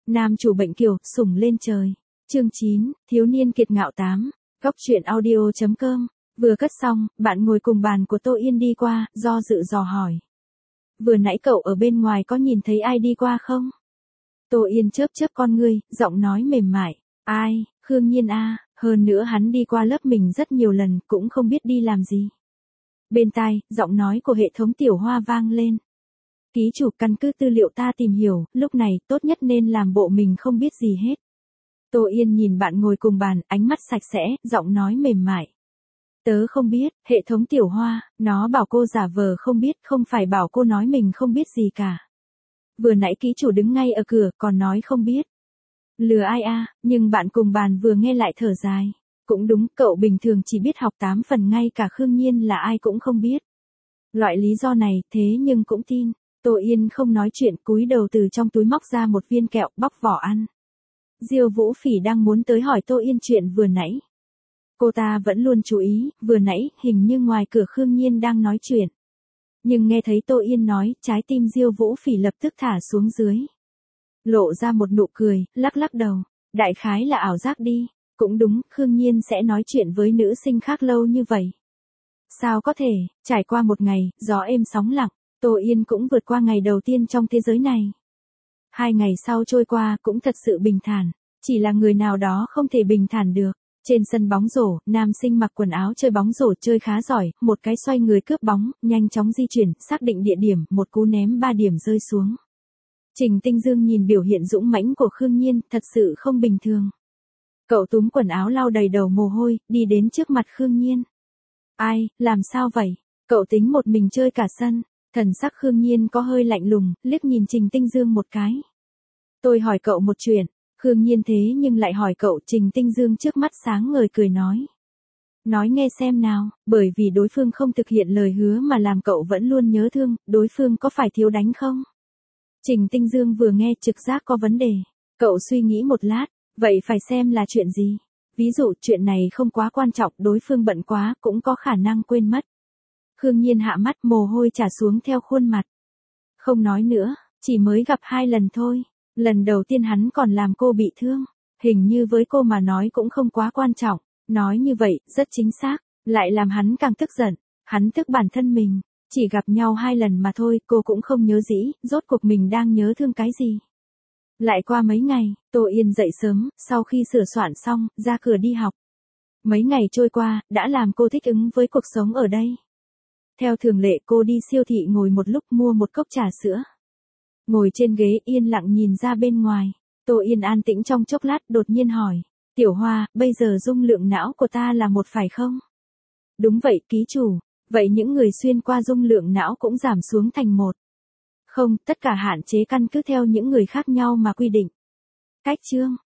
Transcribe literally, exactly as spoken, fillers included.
Nam chủ bệnh kiều, sủng lên trời. Chương chín, thiếu niên kiệt ngạo tám. Góc truyện audio chấm com. Vừa cất xong, bạn ngồi cùng bàn của Tô Yên đi qua, do dự dò hỏi. Vừa nãy cậu ở bên ngoài có nhìn thấy ai đi qua không? Tô Yên chớp chớp con ngươi, giọng nói mềm mại. Ai, Khương Nhiên a, hơn nữa hắn đi qua lớp mình rất nhiều lần, cũng không biết đi làm gì. Bên tai, giọng nói của hệ thống tiểu hoa vang lên. Ký chủ, căn cứ tư liệu ta tìm hiểu, lúc này tốt nhất nên làm bộ mình không biết gì hết. Tô Yên nhìn bạn ngồi cùng bàn, ánh mắt sạch sẽ, giọng nói mềm mại. Tớ không biết, hệ thống tiểu hoa, nó bảo cô giả vờ không biết, không phải bảo cô nói mình không biết gì cả. Vừa nãy ký chủ đứng ngay ở cửa, còn nói không biết. Lừa ai a, nhưng bạn cùng bàn vừa nghe lại thở dài. Cũng đúng, cậu bình thường chỉ biết học tám phần, ngay cả Khương Nhiên là ai cũng không biết. Loại lý do này, thế nhưng cũng tin. Tô Yên không nói chuyện, cúi đầu từ trong túi móc ra một viên kẹo, bóc vỏ ăn. Diêu Vũ Phỉ đang muốn tới hỏi Tô Yên chuyện vừa nãy. Cô ta vẫn luôn chú ý, vừa nãy, hình như ngoài cửa Khương Nhiên đang nói chuyện. Nhưng nghe thấy Tô Yên nói, trái tim Diêu Vũ Phỉ lập tức thả xuống dưới. Lộ ra một nụ cười, lắc lắc đầu. Đại khái là ảo giác đi. Cũng đúng, Khương Nhiên sẽ nói chuyện với nữ sinh khác lâu như vậy. Sao có thể, trải qua một ngày, gió êm sóng lặng, Tô Yên cũng vượt qua ngày đầu tiên trong thế giới này. Hai ngày sau trôi qua cũng thật sự bình thản, chỉ là người nào đó không thể bình thản được. Trên sân bóng rổ, nam sinh mặc quần áo chơi bóng rổ chơi khá giỏi, một cái xoay người cướp bóng, nhanh chóng di chuyển, xác định địa điểm, một cú ném ba điểm rơi xuống. Trình Tinh Dương nhìn biểu hiện dũng mãnh của Khương Nhiên, thật sự không bình thường. Cậu túm quần áo lau đầy đầu mồ hôi, đi đến trước mặt Khương Nhiên. Ai, làm sao vậy? Cậu tính một mình chơi cả sân. Thần sắc Khương Nhiên có hơi lạnh lùng, liếc nhìn Trình Tinh Dương một cái. Tôi hỏi cậu một chuyện. Khương Nhiên thế nhưng lại hỏi cậu. Trình Tinh Dương trước mắt sáng ngời cười nói. Nói nghe xem nào, bởi vì đối phương không thực hiện lời hứa mà làm cậu vẫn luôn nhớ thương, đối phương có phải thiếu đánh không? Trình Tinh Dương vừa nghe trực giác có vấn đề. Cậu suy nghĩ một lát, vậy phải xem là chuyện gì? Ví dụ chuyện này không quá quan trọng, đối phương bận quá cũng có khả năng quên mất. Khương Nhiên hạ mắt, mồ hôi trà xuống theo khuôn mặt. Không nói nữa, chỉ mới gặp hai lần thôi. Lần đầu tiên hắn còn làm cô bị thương. Hình như với cô mà nói cũng không quá quan trọng. Nói như vậy, rất chính xác. Lại làm hắn càng tức giận. Hắn tức bản thân mình. Chỉ gặp nhau hai lần mà thôi, cô cũng không nhớ dĩ, rốt cuộc mình đang nhớ thương cái gì. Lại qua mấy ngày, Tô Yên dậy sớm, sau khi sửa soạn xong, ra cửa đi học. Mấy ngày trôi qua, đã làm cô thích ứng với cuộc sống ở đây. Theo thường lệ cô đi siêu thị ngồi một lúc mua một cốc trà sữa. Ngồi trên ghế yên lặng nhìn ra bên ngoài. Tô Yên an tĩnh trong chốc lát đột nhiên hỏi. Tiểu Hoa, bây giờ dung lượng não của ta là một phải không? Đúng vậy ký chủ. Vậy những người xuyên qua dung lượng não cũng giảm xuống thành một. Không, tất cả hạn chế căn cứ theo những người khác nhau mà quy định. Cách chương.